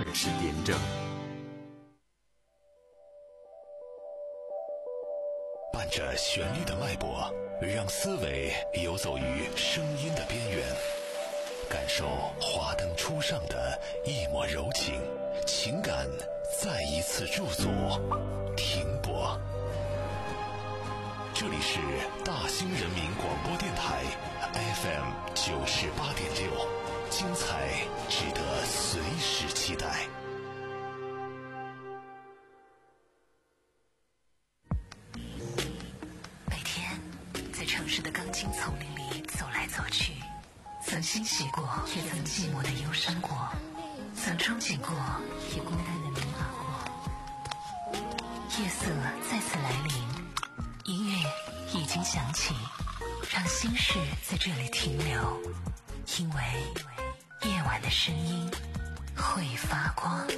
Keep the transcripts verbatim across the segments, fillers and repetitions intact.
是廉政。 伴着旋律的脉搏，让思维游走于声音的边缘，感受华灯初上的一抹柔情，情感再一次驻足停泊。这里是大兴人民广播电台 F M 九十八点六，精彩值得随时期待。 每天在城市的钢筋丛林里走来走去，曾欣喜过，也曾寂寞的忧伤过，曾憧憬过，也孤单的迷茫过。夜色再次来临，音乐已经响起，让心事在这里停留，因为夜晚的声音会发光。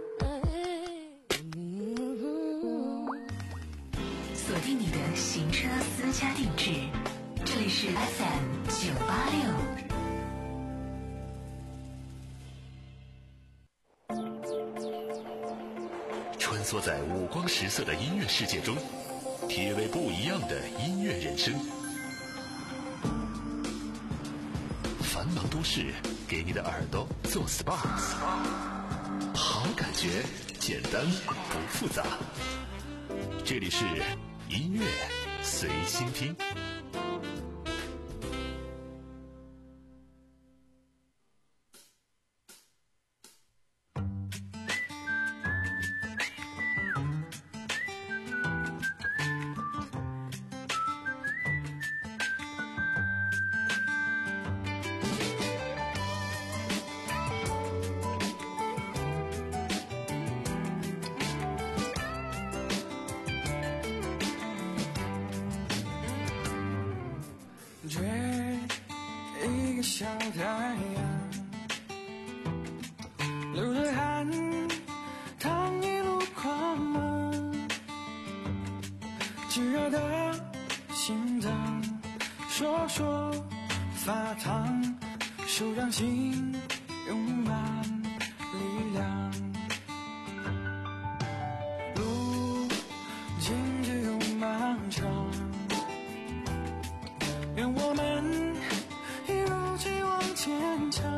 锁定你的行车私家定制，这里是 F M 九八六。 穿梭在五光十色的音乐世界中，体味不一样的音乐人生。繁忙都市给你的耳朵做 S P A， 好感觉简单不复杂。这里是音乐随心听。 小太阳流着汗，淌一路狂芒，炙热的心脏烁烁发烫，手掌心涌满力量，路径只有漫长，愿我们坚强，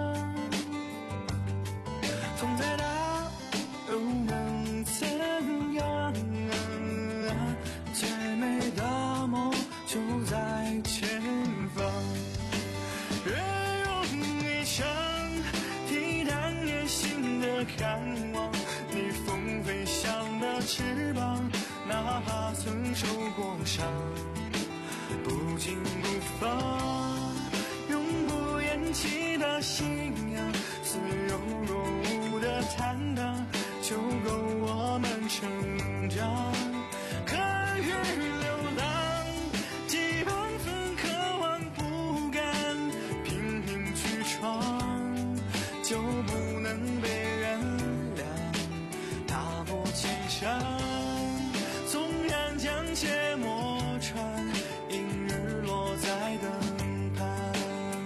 风再大又能怎样？最美的梦就在前方。越用一生体淡野心的看望，逆风飞翔的翅膀，哪怕曾受过伤，不紧不放。起的信仰，似有若无的坦荡，就够我们成长。看雨流浪，几万分渴望不甘，拼命去闯，就不能被原谅。踏破千山，纵然将血磨穿，因日落在灯畔。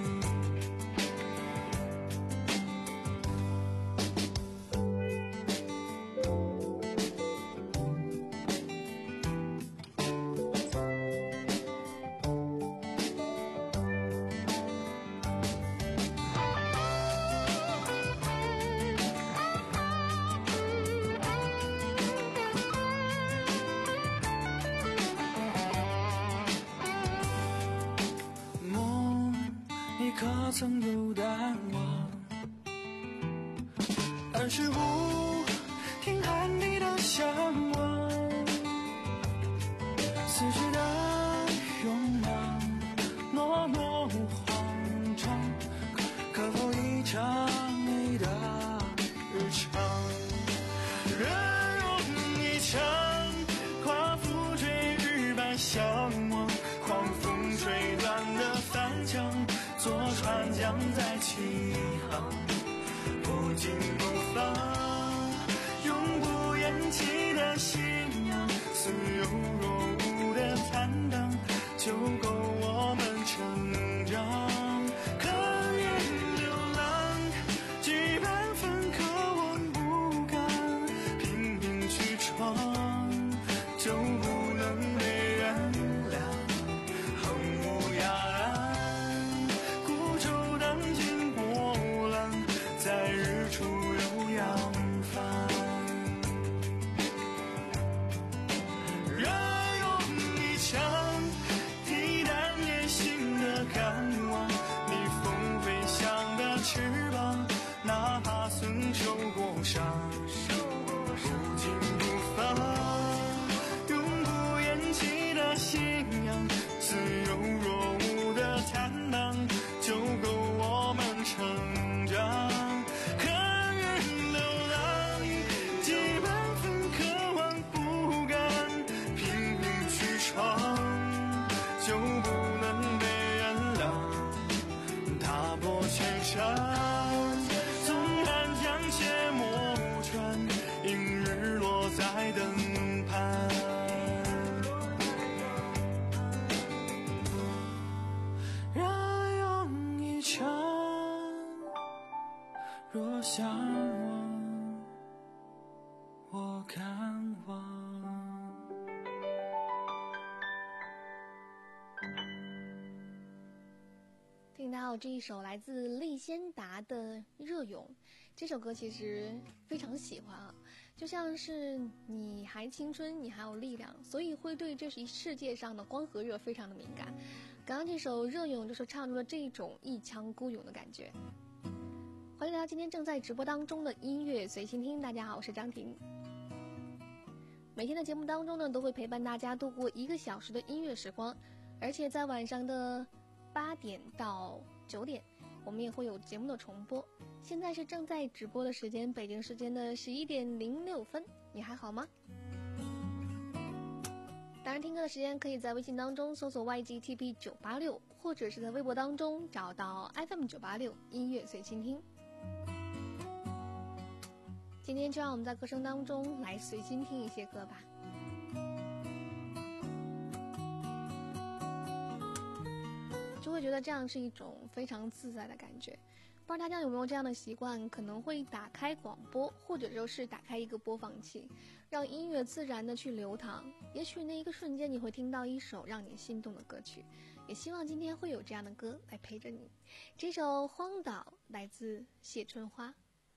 可曾有淡忘？儿时不听喊你的向往，此时的勇往懦弱慌张，可否一场你的日常？人容一场，夸父追日般向往，狂风吹断的帆桨，坐船桨在起航，不紧不放，永不言弃的信仰，似有若无的坦荡，就够我们成长。可愿流浪，几万分渴望不伤，不紧不放，永不言弃的信仰，自由若无的坦荡，就够我们成长。看人流浪，几百分渴望不敢拼命去闯，就不能被原谅。踏破千山，纵然将切莫穿，迎日落在灯畔。热勇一场，若向往，我看望。 听到这一首来自利仙达的《热勇》，这首歌其实非常喜欢啊，就像是你还青春，你还有力量，所以会对这世界上的光和热非常的敏感。刚刚这首《热勇》就是唱出了这种一腔孤勇的感觉。欢迎来到今天正在直播当中的音乐随心听，大家好，我是张婷。每天的节目当中呢，都会陪伴大家度过一个小时的音乐时光，而且在晚上的八点到九点，我们也会有节目的重播。现在是正在直播的时间，北京时间的十一点零六分，你还好吗？当然听歌的时间可以在微信当中搜索 Y G T P 九八六，或者是在微博当中找到 F M 九八六音乐随心听。今天就让我们在歌声当中来随心听一些歌吧。就会觉得这样是一种非常自在的感觉。不知道大家有没有这样的习惯，可能会打开广播，或者就是打开一个播放器，让音乐自然的去流淌。也许那一个瞬间你会听到一首让你心动的歌曲，也希望今天会有这样的歌来陪着你。这首《荒岛》来自谢春花。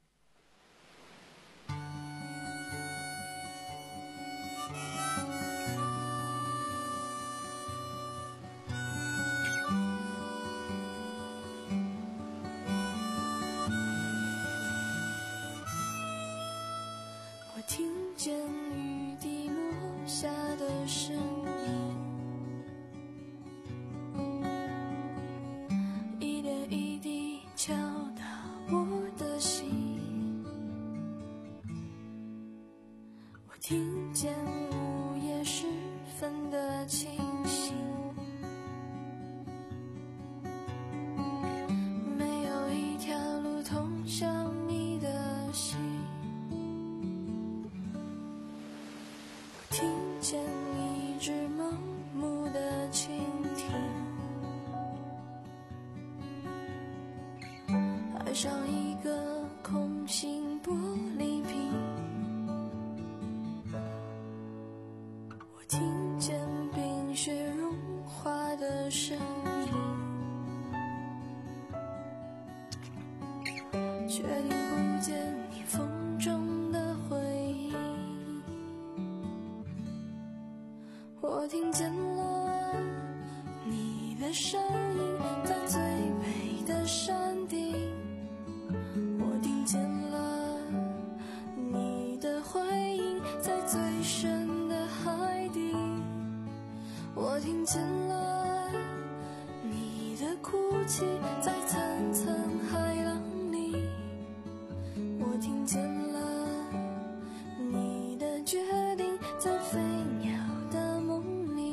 听见雨滴落下的声音，一点一滴敲打我的心。我听见午夜时分的清醒，没有一条路通向你的心。听见一只盲目的蜻蜓，爱上一个空心玻璃瓶。我听见冰雪融化的声音，却听不见你风中的回音。我听见了你的声音，在最美的山顶。我听见了你的回音，在最深的海底。我听见了你的哭泣，在层层海浪里。我听见了你的决定，在飞鸟的梦里。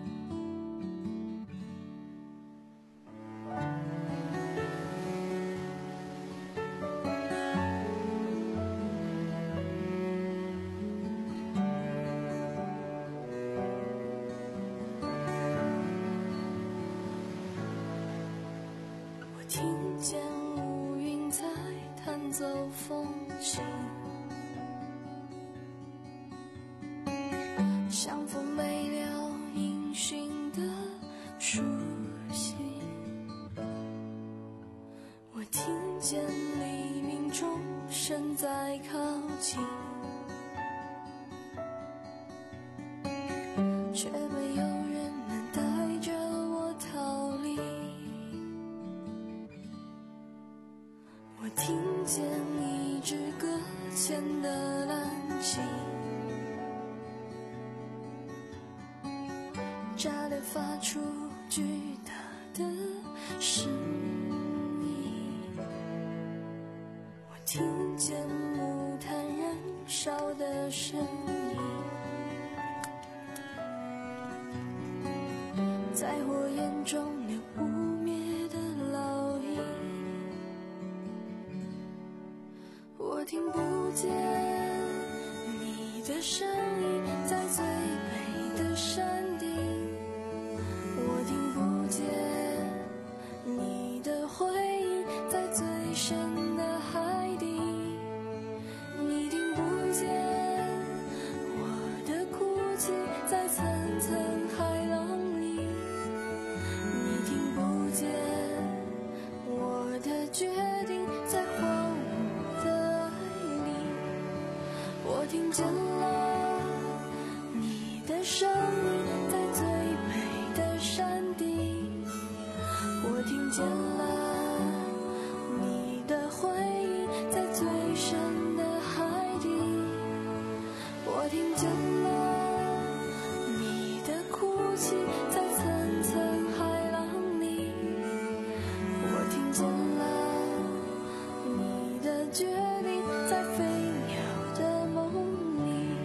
我听见乌云在弹奏风琴，像风没了音讯的书信。我听见黎明钟声在靠近，却没有人能带着我逃离。我听见一只鸽前的蓝旗，炸裂发出巨大的声音。我听见木炭燃烧的声音，在火焰中留不灭的烙印。我听不见你的声音在最北的山顶，我听不见你的回应在最深的海底，你听不见我的哭泣在层层海浪里，你听不见我的决定在荒芜的爱里。我听见了你的声音在最北的山顶，我听见了你的回应在最深的海底，我听见了你的哭泣在层层海浪里，我听见了你的决定在飞鸟的梦里。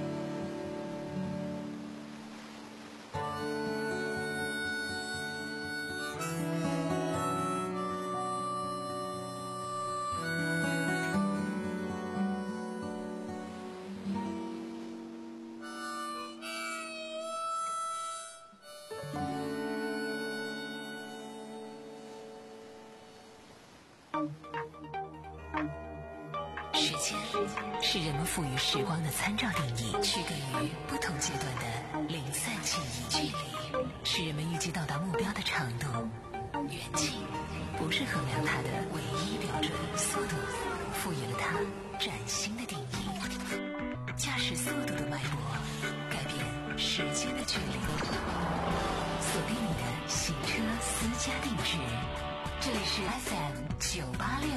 时间是人们赋予时光的参照定义，区隔于不同阶段的零散记忆。距离是人们预计到达目标的长度，远近不是衡量它的唯一标准。速度赋予了它崭新的定义，驾驶速度的脉搏改变时间的距离。锁定你的行车私家定制，这里是 F M 九八六。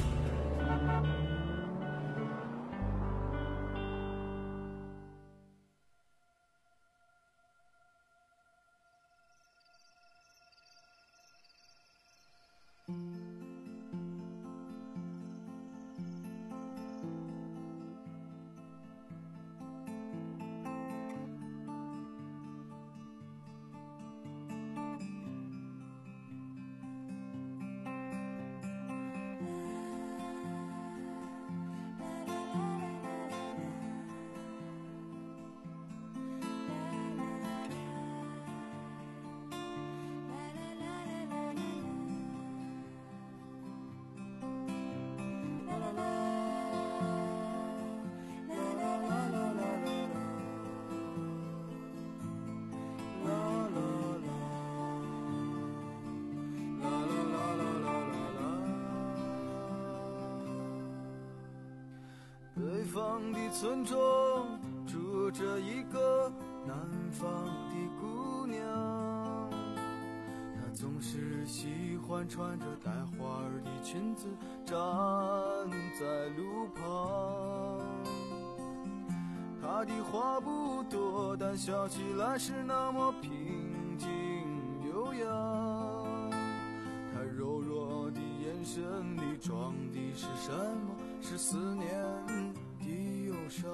北方的村庄住着一个南方的姑娘，她总是喜欢穿着带花儿的裙子站在路旁。她的话不多，但笑起来是那么平静悠扬。她柔弱的眼神里装的是什么？是思念的忧伤。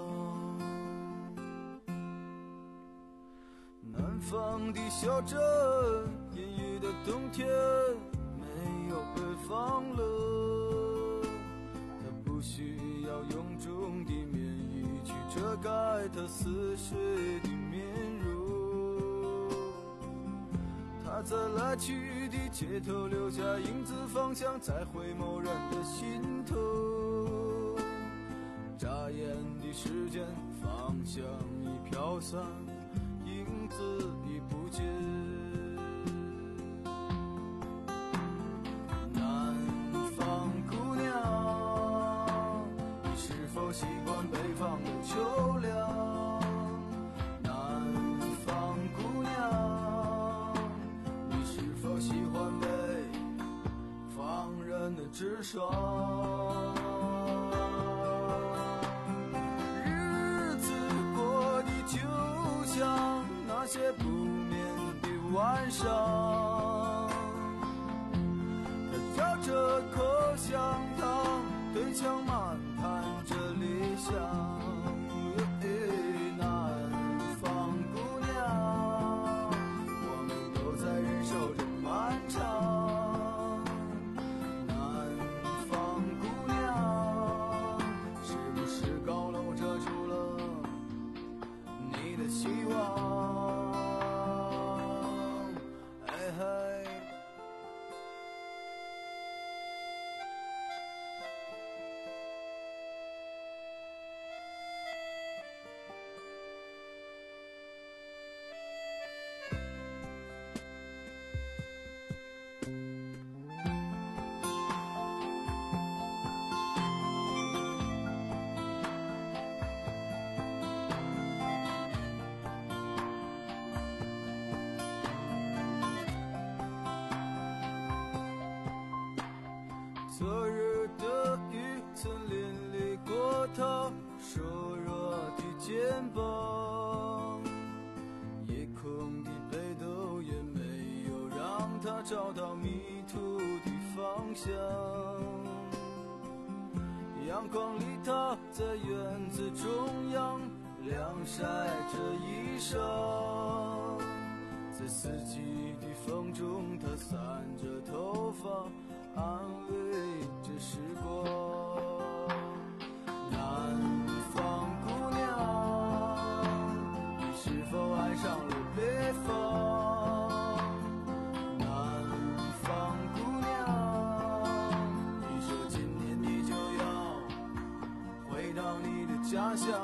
南方的小镇，阴郁的冬天没有北方冷，它不需要臃肿的棉衣去遮盖它似水的面容。它在来去的街头留下影子，方向在回眸人的心头。眨眼的时间，方向已飘散，影子已不见。南方姑娘，你是否习惯北方的秋凉？南方姑娘，你是否喜欢北方人的直爽？ 些不眠的晚上，他嚼着口香糖，对墙漫谈着理想。南方姑娘，我们都在忍受着漫长。南方姑娘，是不是高楼遮住了你的希望？哎嘿。昨日的雨曾淋漓过他瘦弱的肩膀，夜空的北斗也没有让他找到迷途的方向。阳光里他在院子中央晾晒着衣裳，在四季的风中他散着头发安慰着时光。南方姑娘，你是否爱上了北方？南方姑娘，你说今年你就要回到你的家乡。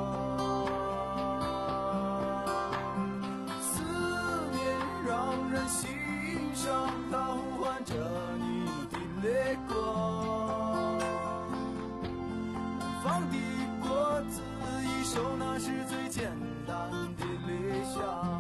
思念让人心伤，它呼唤着你泪光。南方的果子一熟，那是最简单的理想。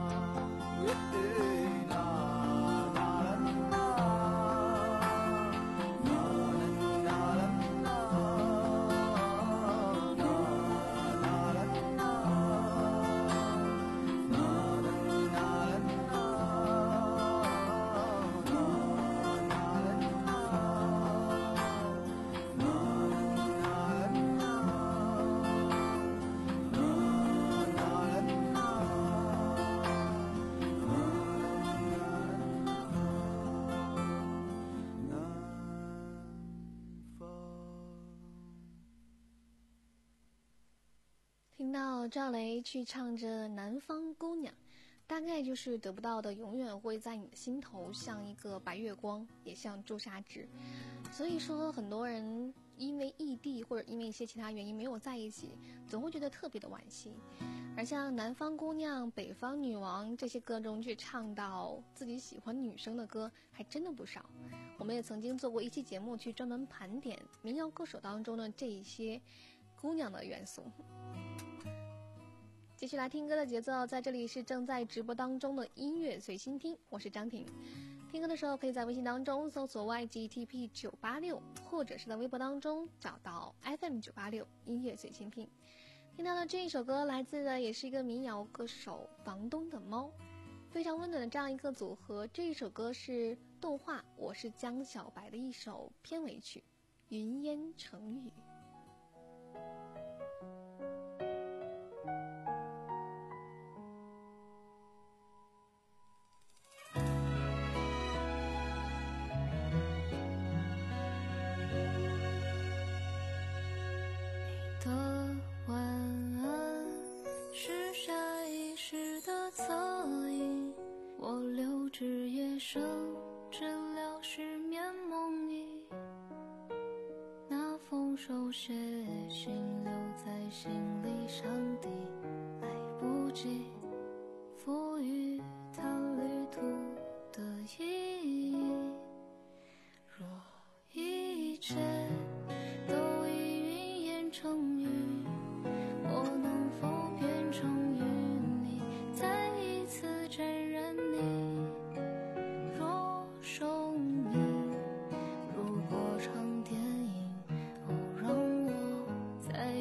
听到赵雷去唱着《南方姑娘》，大概就是得不到的永远会在你的心头像一个白月光，也像朱砂痣。所以说很多人因为异地或者因为一些其他原因没有在一起，总会觉得特别的惋惜。而像《南方姑娘》《北方女王》这些歌中去唱到自己喜欢女生的歌还真的不少。我们也曾经做过一期节目去专门盘点民谣歌手当中的这一些姑娘的元素。继续来听歌的节奏，在这里是正在直播当中的音乐随心听，我是张婷。听歌的时候可以在微信当中搜索 Y G T P 九八六， 或者是在微博当中找到 F M 九八六 音乐随心听。听到的这一首歌来自的也是一个民谣歌手房东的猫，非常温暖的这样一个组合。这一首歌是动画《我是江小白》的一首片尾曲《云烟成雨》。 生治疗失眠梦呓，那封手写信留在行李箱底，来不及赋予它旅途的意义。若一切都已云烟成雨，我能否变成与你再一次沾染你受你？如果场电影，哦，让我再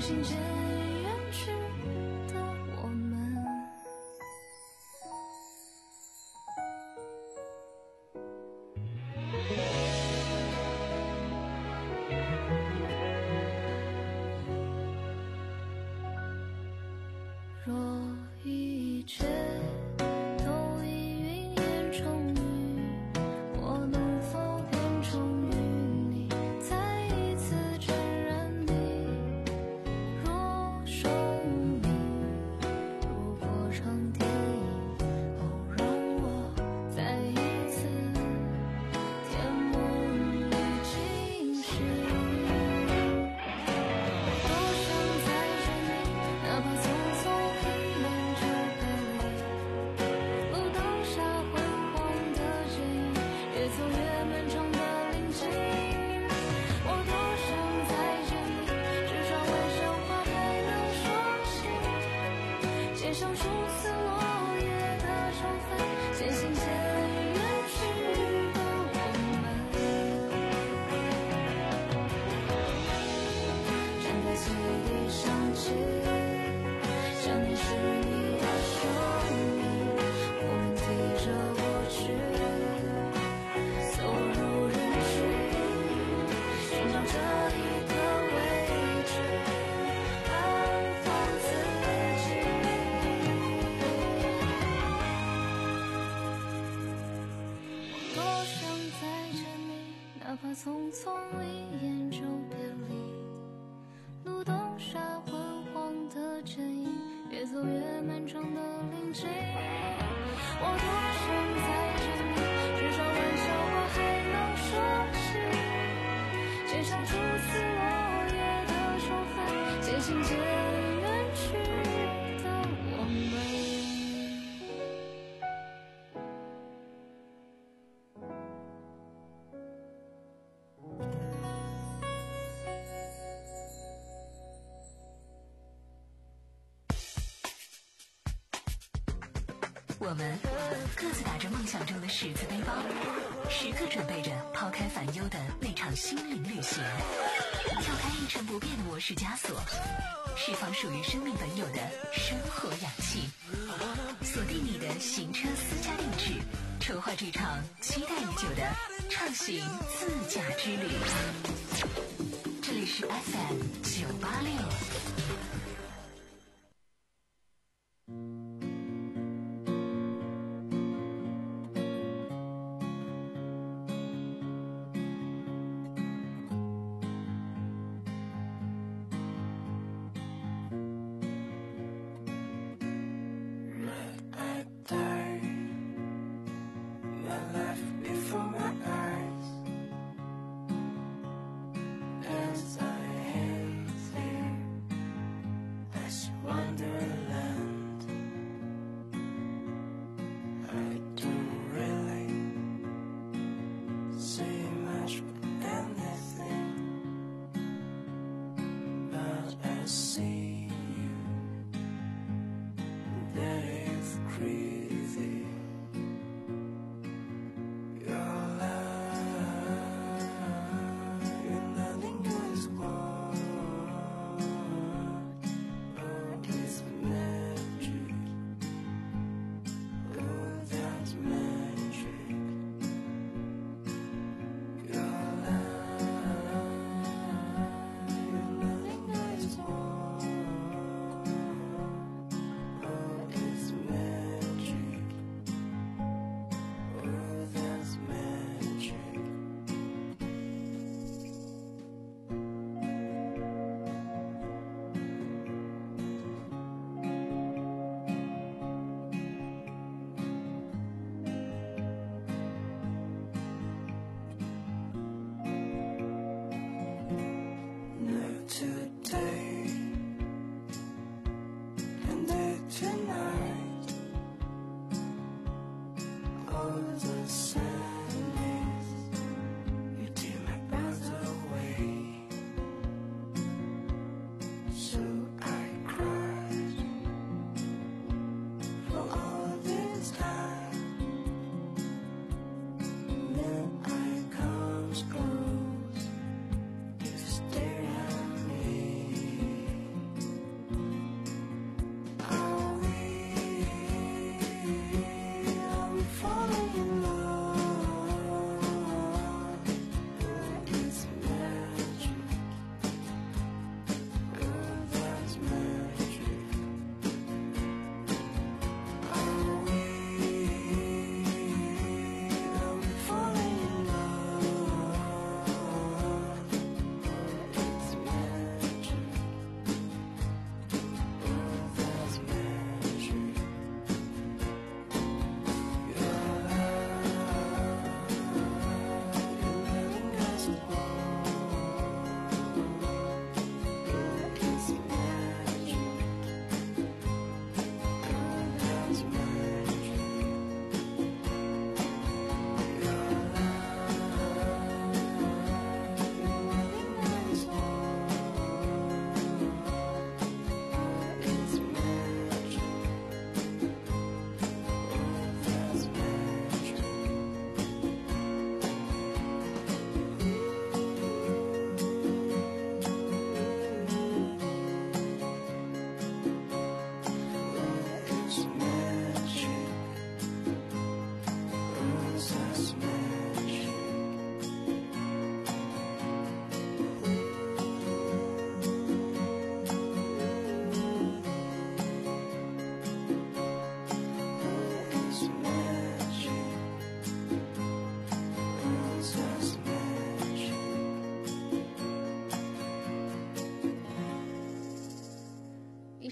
行渐远去的我们。若一切都已云烟成雨，我能否变成云里再一次沾染你？若生命如果场电影，哦，让我再一次填梦里惊醒。我多想再见你，哪怕匆匆一眼就别离。路灯下昏黄的剪影，越走越漫长的林径。我多想再见你，至少玩笑话还能说起。街上初次落叶的愁烦，渐行渐远去的我们。站在汽笛响起，想念是你的声音，我们提着过去，走入人群，寻找这一个位置，安放自己。我多想再见你，哪怕匆匆一眼就别离。路灯下昏黄的剪影，越走越漫长的林径。我多想再见你，至少玩笑话还能说起。街上初次落叶的愁烦，渐行渐远去的我们。 我们各自打着梦想中的十字背包，时刻准备着抛开烦忧的那场心灵旅行，跳开一成不变的模式枷锁，释放属于生命本有的生活氧气。锁定你的行车私家定制，筹划这场期待已久的畅行自驾之旅。这里是 F M 九八六。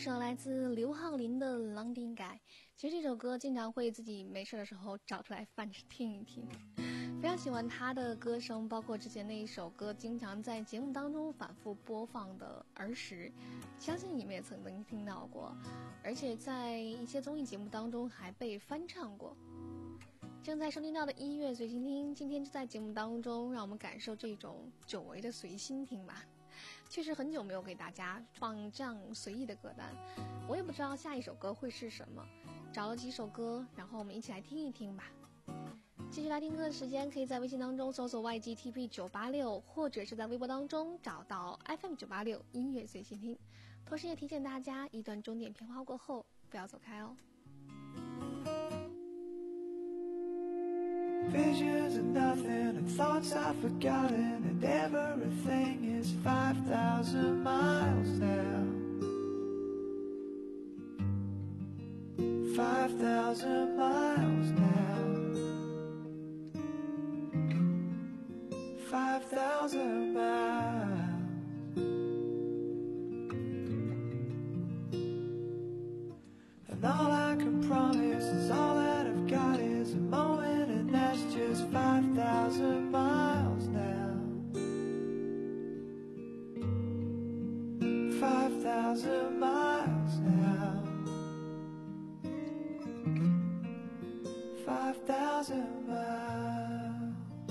首来自刘浩林的《狼丁改》，其实这首歌经常会自己没事的时候找出来翻着听一听，非常喜欢他的歌声，包括之前那一首歌经常在节目当中反复播放的《儿时》，相信你们也曾经听到过，而且在一些综艺节目当中还被翻唱过。正在收听到的音乐随心听，今天就在节目当中让我们感受这种久违的随心听吧。确实很久没有给大家放这样随意的歌单，我也不知道下一首歌会是什么，找了几首歌，然后我们一起来听一听吧。继续来听歌的时间，可以在微信当中搜索 Y G T P 九八六， 或者是在微博当中找到 F M 九八六 音乐随心听。同时也提醒大家，一段钟点片花过后不要走开哦。 Visions of nothing and thoughts I've forgotten, and everything is five thousand miles now. Five thousand miles now. Five thousand miles. And all I can promise is all that I've got is a moment, and that's just five thousand miles now. Five thousand miles now. Five thousand miles.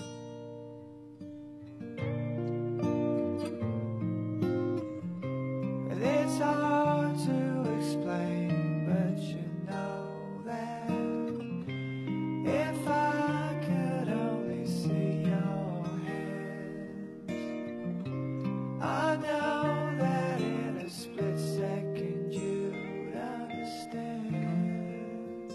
And it's hard to explain, but you know that if I could only see your hands, I know that in a split second you'd understand.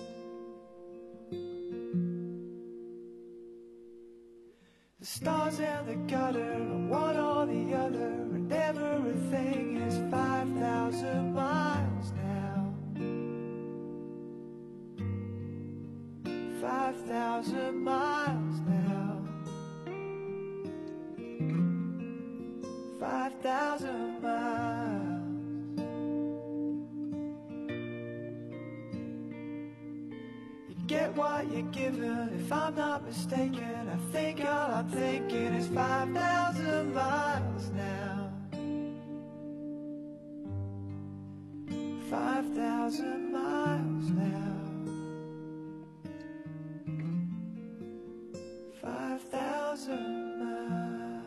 The stars in the gutter and one or the other, and everything is five thousand miles now. Five thousand miles now. Five thousand miles. You get what you're given, if I'm not mistaken. I think all I'm thinking is five thousand miles now. Five thousand miles now. Five thousand miles.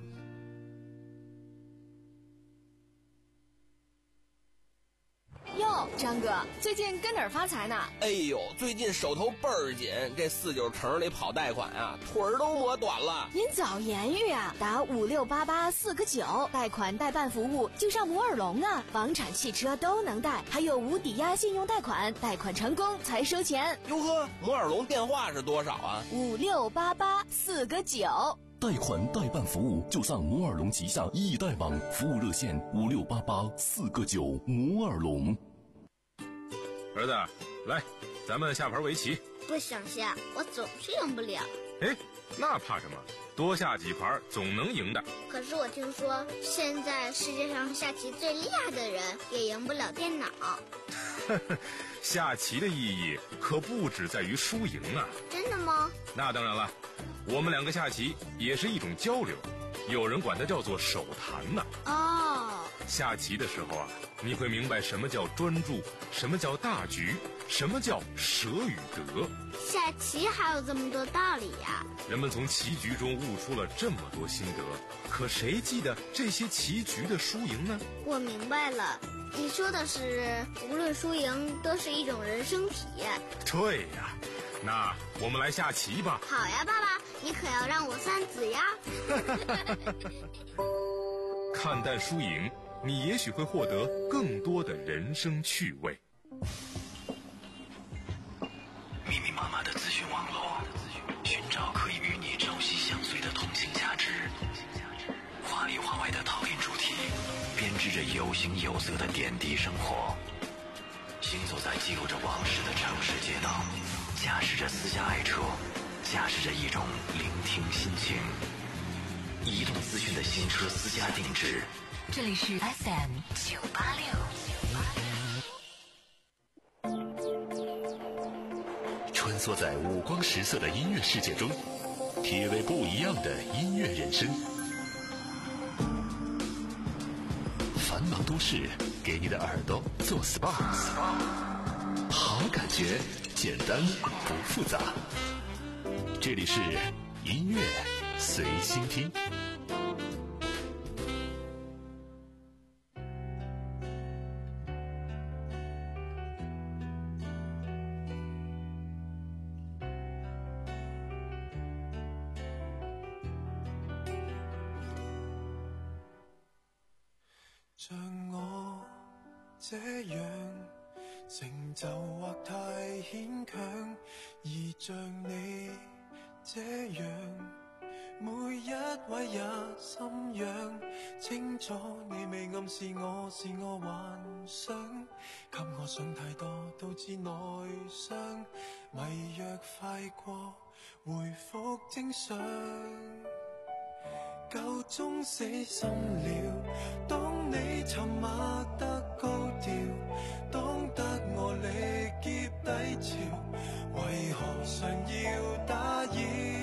哟，张哥，最近跟哪儿发财呢？ 哎呦，最近手头倍儿紧，这四九城里跑贷款啊，腿儿都磨短了。 您早言语啊，打五六八八四个九，贷款代办服务就上摩尔龙啊，房产、汽车都能贷，还有无抵押信用贷款，贷款成功才收钱。 哟呵，摩尔龙电话是多少啊？ 五六八八四个九。 贷款代办服务就上摩尔龙旗下易贷网，服务热线五六八八四个九。摩尔龙。 儿子，来，咱们下盘围棋。 不想下，我总是赢不了。 哎，那怕什么？多下几盘总能赢的。 可是我听说，现在世界上下棋最厉害的人也赢不了电脑。 下棋的意义可不只在于输赢啊。 真的吗？ 那当然了，我们两个下棋也是一种交流，有人管它叫做手谈呢。 哦， 下棋的时候啊，你会明白什么叫专注，什么叫大局，什么叫舍与得。 下棋还有这么多道理呀！ 人们从棋局中悟出了这么多心得，可谁记得这些棋局的输赢呢？ 我明白了，你说的是无论输赢都是一种人生体验。 对呀，那我们来下棋吧。 好呀，爸爸，你可要让我三子呀。 看淡输赢，你也许会获得更多的人生趣味。 密密麻麻的资讯网络，寻找可以与你朝夕相随的同性价值。华里华外的讨论主题，编织着有形有色的点滴生活。行走在记录着往事的城市街道，驾驶着私家爱车，驾驶着一种聆听心情。移动资讯的新车私家定制。 这里是 F M 九八六。 穿梭在五光十色的音乐世界中，体味不一样的音乐人生。繁忙都市给你的耳朵做 S P A， 好感觉，简单不复杂。这里是音乐随心听。 像我這樣成就或太牽強，而像你這樣每一位也心癢，清楚你未暗示我是我幻想，給我想太多導致內傷，迷藥快過回復正常，夠鐘死心了。當你沉默得高調，當得我力竭低潮，為何常要打擾？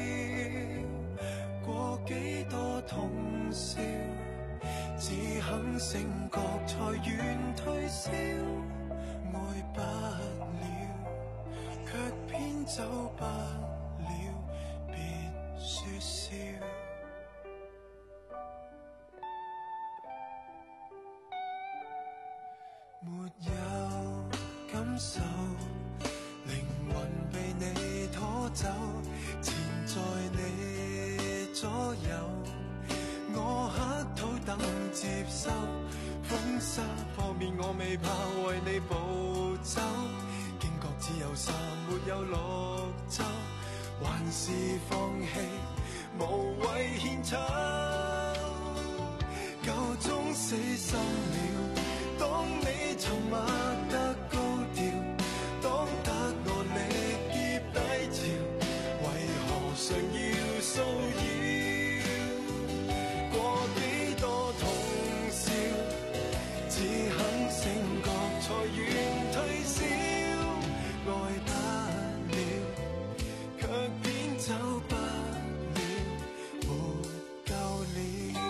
過幾多通宵，只肯醒覺才願退燒，愛不了，卻偏走不了，別說笑。沒有感受，靈魂被你拖走，纏在你左右，我乞討等接收，風沙破面我未怕為你暴走，驚覺只有沙沒有綠洲，還是放棄無謂獻醜，夠鐘死心了。當你沉默得高調，當得我力竭低潮，為何常要騷擾？過幾多通宵，只肯醒覺才願退燒，愛不了，卻偏走不了，沒夠了。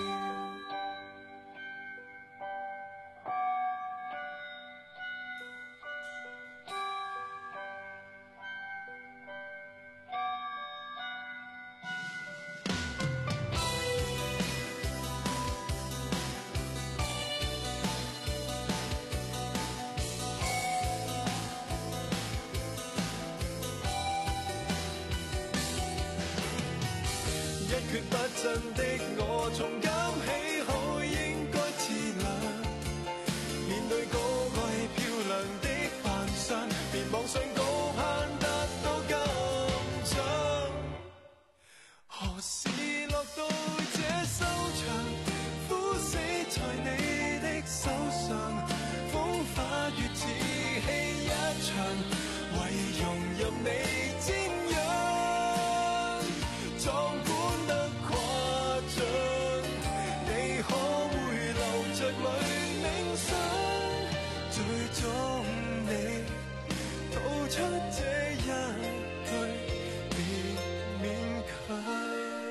一蹶不振的我，從今起好應該自量，面對高貴漂亮的扮相，別妄想高攀得到金獎。何時落到這收場？枯死在你的手上，風化月似戲一場，為容任你瞻仰，壯觀得誇張。你可會留着淚冥想？最終你吐出這一句，別勉強。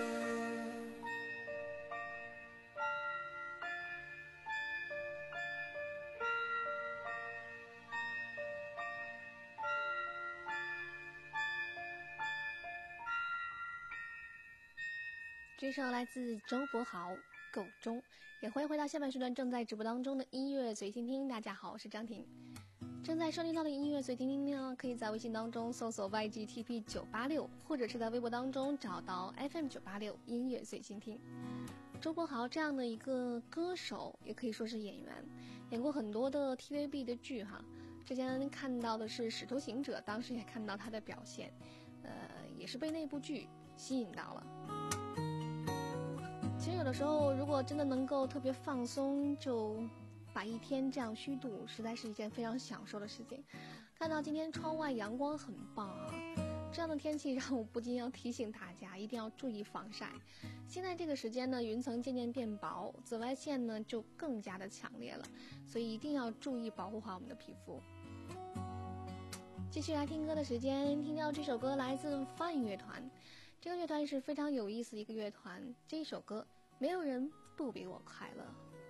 这首来自周柏豪《够钟》，也欢迎回到下半时段正在直播当中的音乐随心听。大家好，我是张婷。正在收听到的音乐随心听呢，可以在微信当中搜索 Y G T P 九八六，或者是在微博当中找到 F M 九八六音乐随心听。周柏豪这样的一个歌手，也可以说是演员，演过很多的 T V B 的剧哈。之前看到的是《使徒行者》，当时也看到他的表现，呃，也是被那部剧吸引到了。其实有的时候，如果真的能够特别放松，就把一天这样虚度，实在是一件非常享受的事情。看到今天窗外阳光很棒啊，这样的天气让我不禁要提醒大家，一定要注意防晒。现在这个时间呢，云层渐渐变薄，紫外线呢就更加的强烈了，所以一定要注意保护好我们的皮肤。 继续来听歌的时间，听到这首歌来自范乐团。这个乐团是非常有意思的一个乐团。这一首歌，没有人不比我快乐。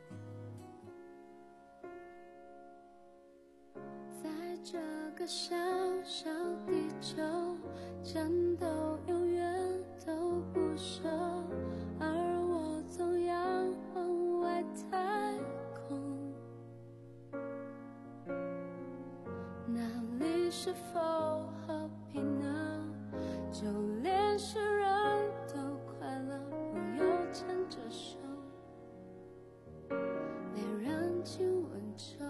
在这个小小地球，战斗永远都不休，而我总要往外太空。那里是否和平呢？就连世人都快乐，朋友牵着手，恋人亲吻着。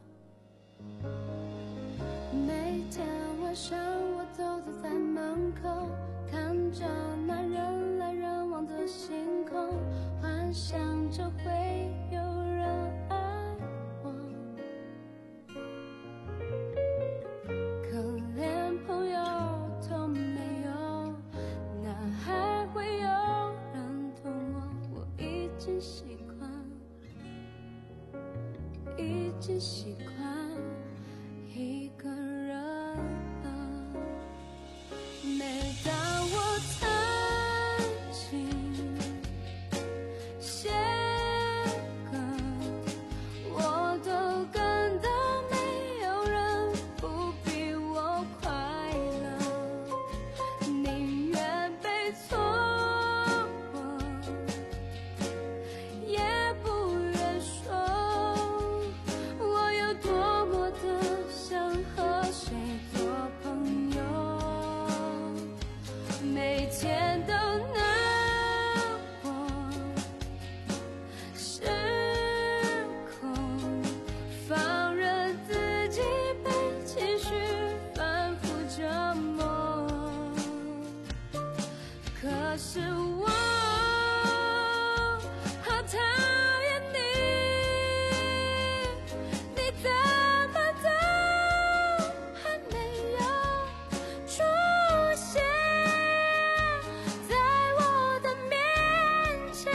每天晚上我都坐在门口，看着那人来人往的星空，幻想着会有人爱我，可连朋友都没有，哪还会有人懂我？我已经习惯，已经习惯一个人了。每当我弹琴写歌，我都感到没有人不比我快乐，宁愿被错过，也不愿说我有多么的想和谁做朋友，每天都难过，失控，放任自己被情绪反复折磨。可是我好讨厌你，你怎么都还没有出现在我的面前。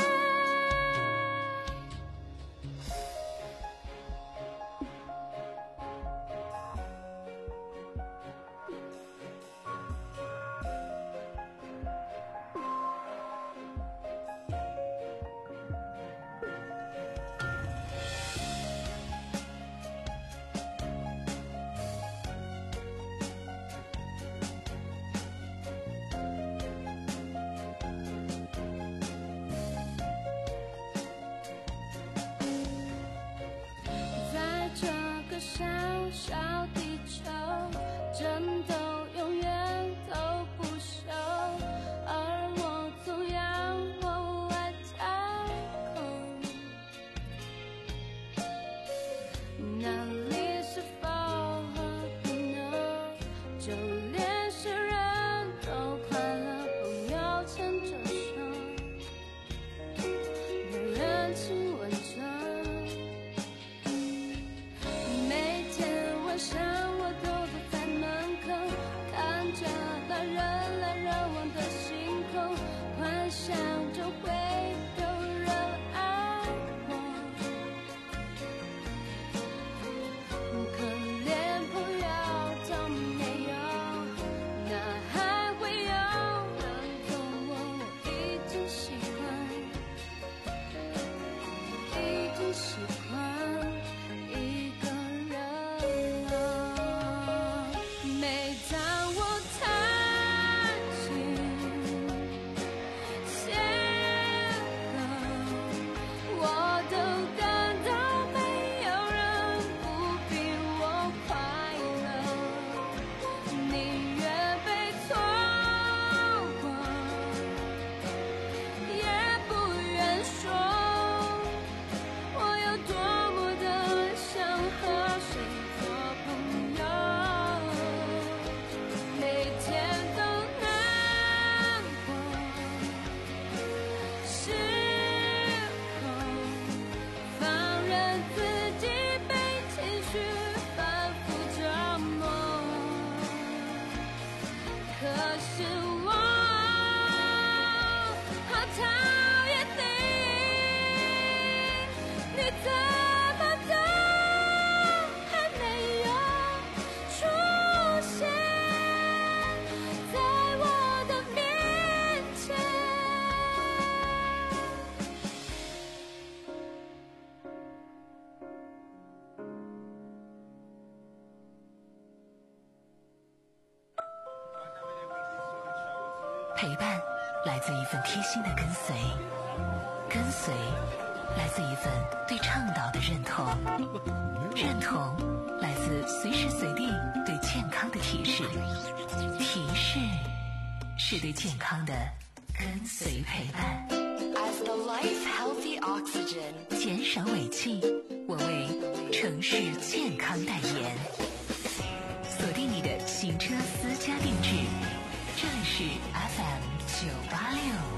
在这个小小地球，战斗永远都不休，而我总要往外太空。那里是否和平呢？就连世人都快乐，朋友牵着手，恋人亲吻着。每天晚上我都坐在门口， 陪伴来自一份贴心的跟随，跟随来自一份对倡导的认同，认同来自随时随地对健康的提示，提示是对健康的跟随陪伴。 As the life healthy oxygen， 减少尾气，我为城市健康代言。锁定你的行车私家定制，这里是 F M 九八六。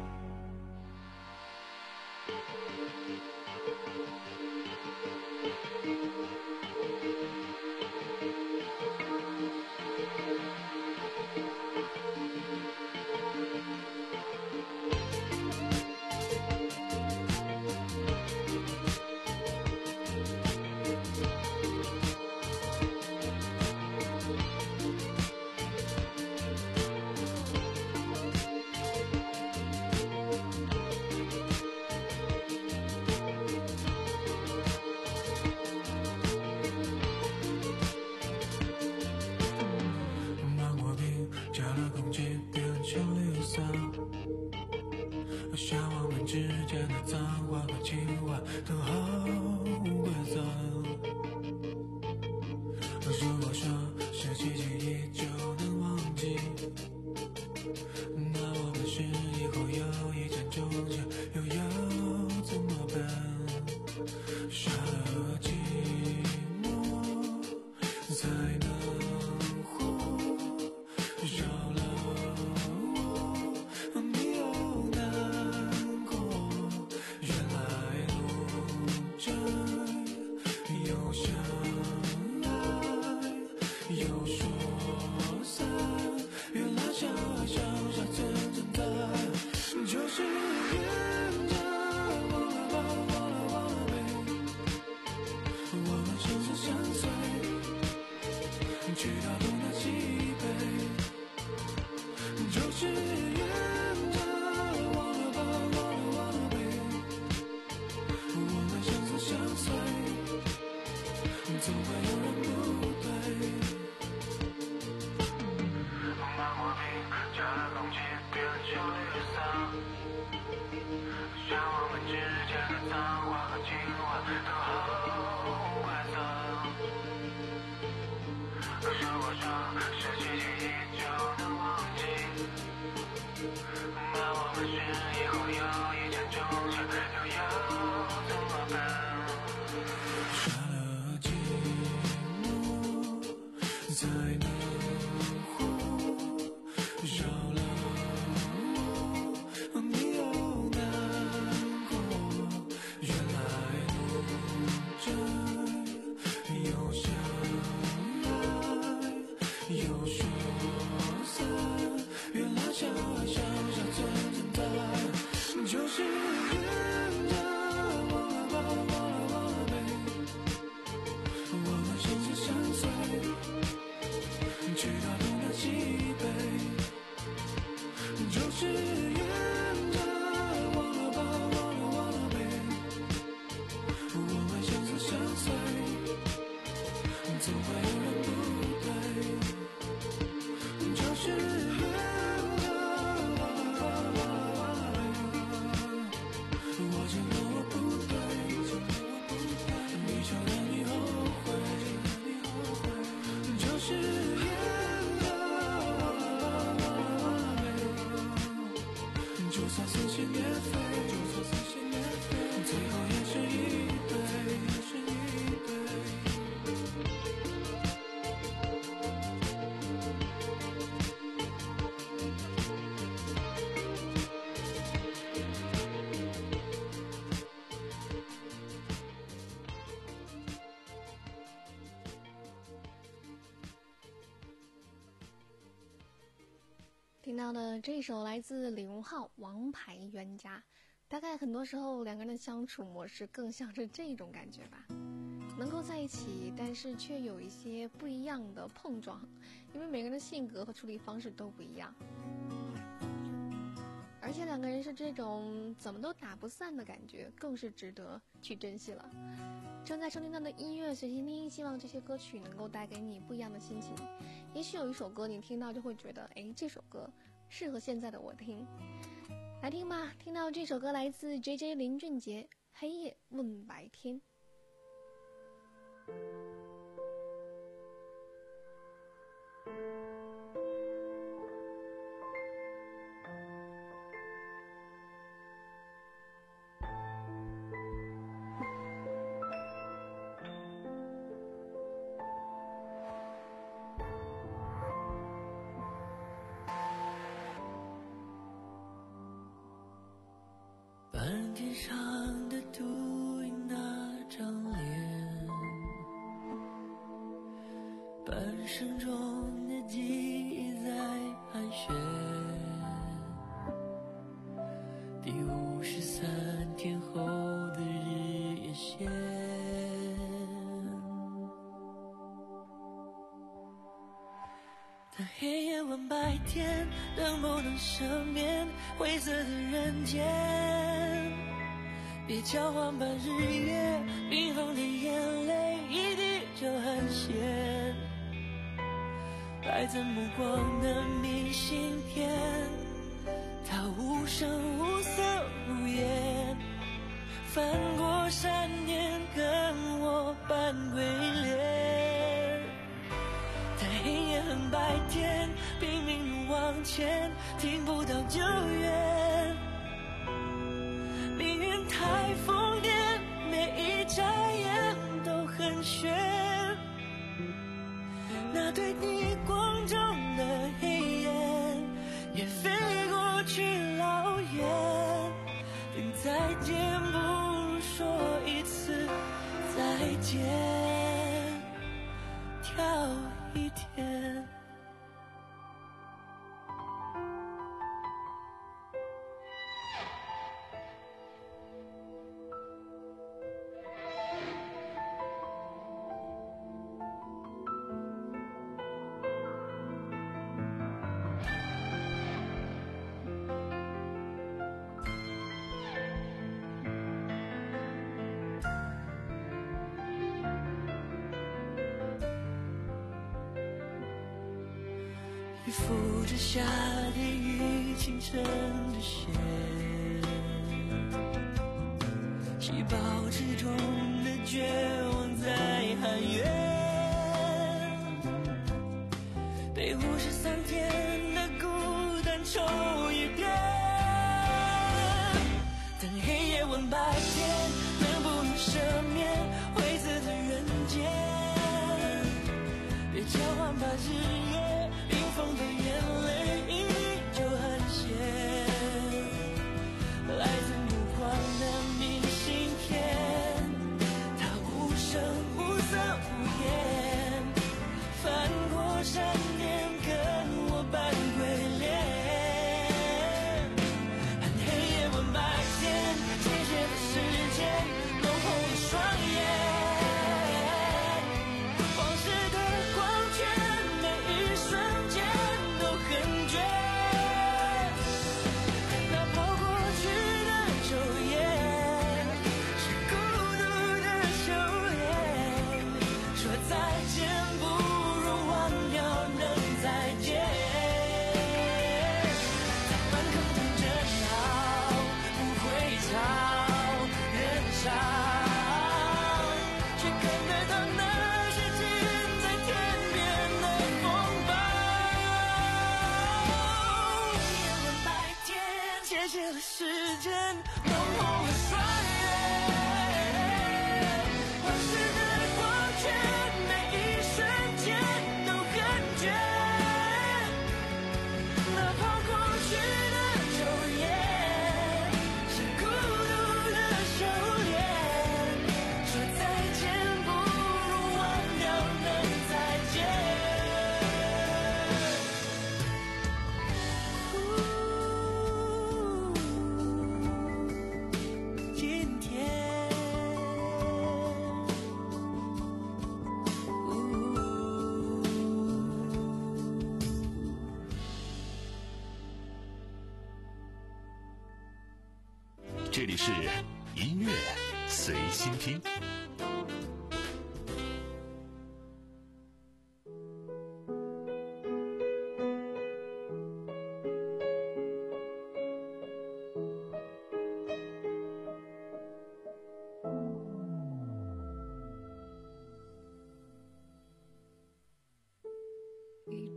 听到的这首来自李荣浩《王牌冤家》，大概很多时候两个人的相处模式更像是这种感觉吧，能够在一起，但是却有一些不一样的碰撞，因为每个人的性格和处理方式都不一样，而且两个人是这种怎么都打不散的感觉，更是值得去珍惜了。正在收听到的音乐随心听，希望这些歌曲能够带给你不一样的心情。也许有一首歌你听到就会觉得，哎，这首歌适合现在的我听。来听吧，听到这首歌来自 J J 林俊杰《黑夜问白天》。 半天上的秃鹰那张脸，半生中的记忆在盘旋，第五十三天后的日夜线，当黑夜问白天，能不能赦免灰色的人间？别交换吧日月，冰封的眼泪一滴就很咸。来自目光的明信片，它无声无色无言，翻过山巅跟我扮鬼脸。但黑夜和白天，拼命往前，听不到救援。命运太疯癫，每一眨眼都很悬。那对逆光中的黑眼，也飞过去老远。等再见，不如说一次再见，跳一天。雨覆着下的雨，清晨的雪，细胞之中的绝望在喊冤，被五十三天的孤单抽一遍。等黑夜问白天，能不能赦免灰色的人间？别交换吧日夜，冰封的眼泪依旧很咸。来自目光的明信片，它无声无色无言，翻过山巅跟我扮鬼脸。和黑夜问白天，谢谢的时间弄红了双眼。 这里是音乐随心听。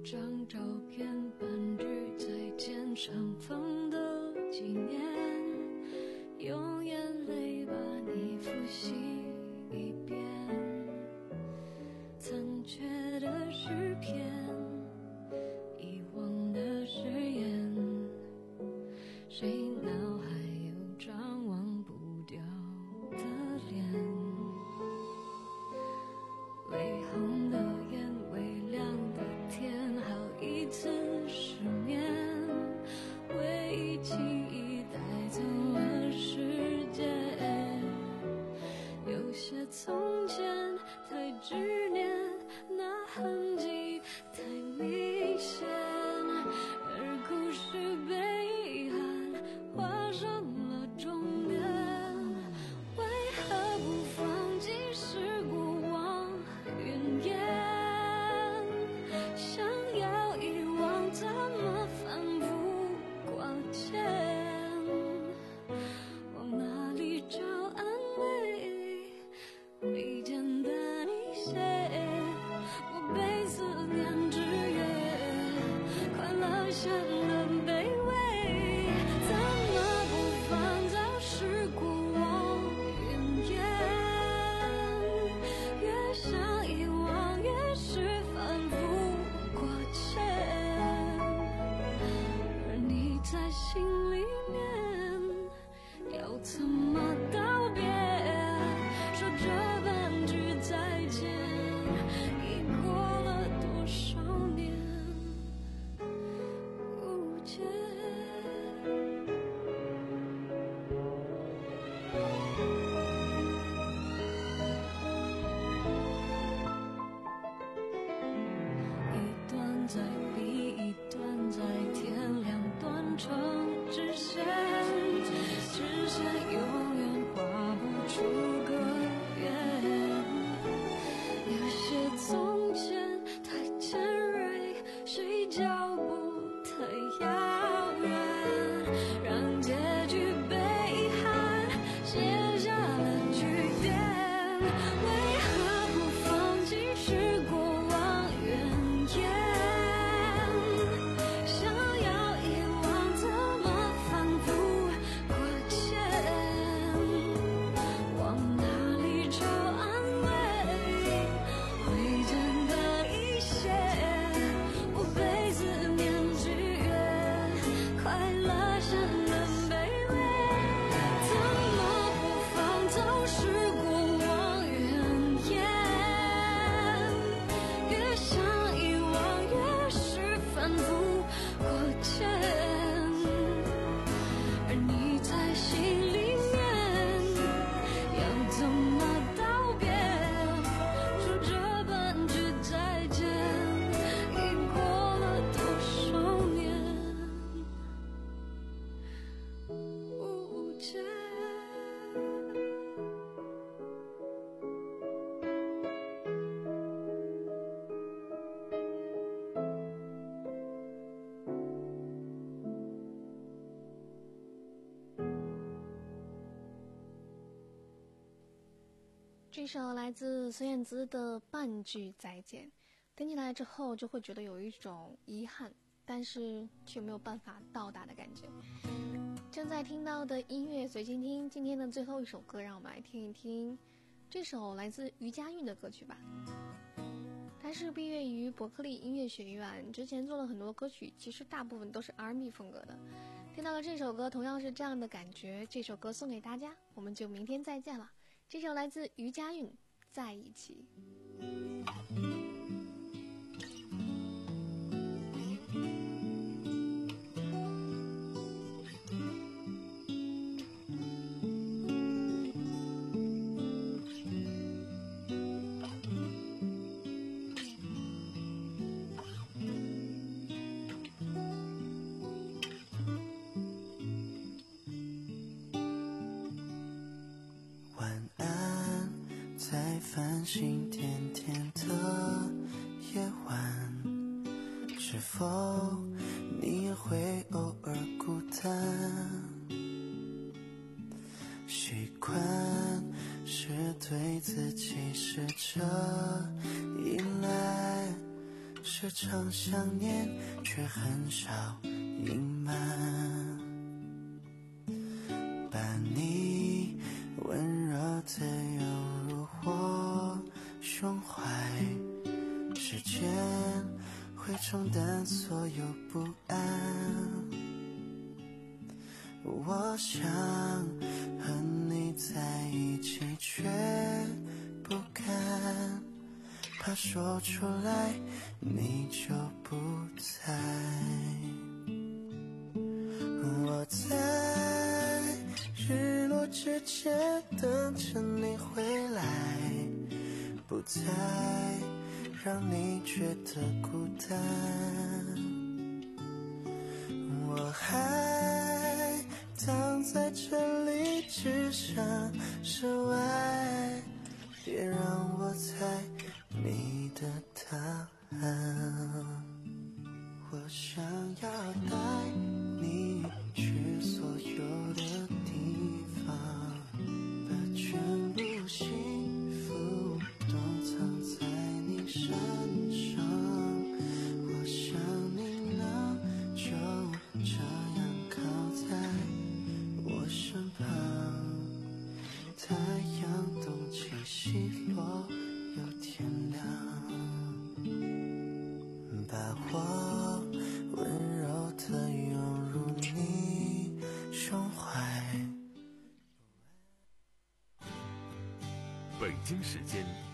张照片，半句再见，相逢的纪念，用眼泪把你复习一遍，残缺的诗篇，遗忘的誓言，谁脑海有张忘不掉的脸，微红的眼，微亮的天，好一次失眠，回忆轻易带走了时间，有些从前太执念，那痕迹太明显，而故事被遗憾画上了终点，为何不放弃是过往云烟，想要遗忘怎么反复挂牵，往哪里找安慰，会简单一些，我被思念制约，快乐显得卑微，怎么不放早是过往云烟，越想遗忘越是反复挂牵，而你在心里面要怎么道别，说这半句再见，已过了多少年，无解。一段在比一段在天，两段成直线，直线永远画不出个圆，有些从前太尖锐，谁脚步太遥远，让结局被遗憾写下了句点，为何不放弃是过往云烟，想要遗忘怎么反复挂牵，往哪里找安慰，会简单一些，我被思念制约，快乐显得卑微，怎么不放走是过往云烟，越想遗忘越是反复挂牵，而你在心里面要怎么道别，说这半句再见，已过了多少年，无解。 这首来自孙燕姿的《半句再见》，听起来之后就会觉得有一种遗憾，但是却没有办法到达的感觉。正在听到的音乐随心听，今天的最后一首歌，让我们来听一听这首来自余佳运的歌曲吧。他是毕业于伯克利音乐学院，之前做了很多歌曲，其实大部分都是 R and B 风格的。听到了这首歌，同样是这样的感觉，这首歌送给大家，我们就明天再见了。这首来自余佳运，在一起。 繁星点点的夜晚，是否你也会偶尔孤单？习惯是对自己试着依赖， 时常想念，却很少隐瞒。把你温柔的拥入我胸怀，时间会冲淡所有不安。我想和你在一起，却不敢，怕说出来你就不在。我在日落之前等着你回来，不再让你觉得孤单。我还躺在这里，只想室外，别让我猜你的答案。我想要带你去所有的地方，把全部幸福都藏在你身上。我想你能就这样靠在我身旁，太阳东起西落又天亮，把我温柔地拥入你胸怀。 北京时间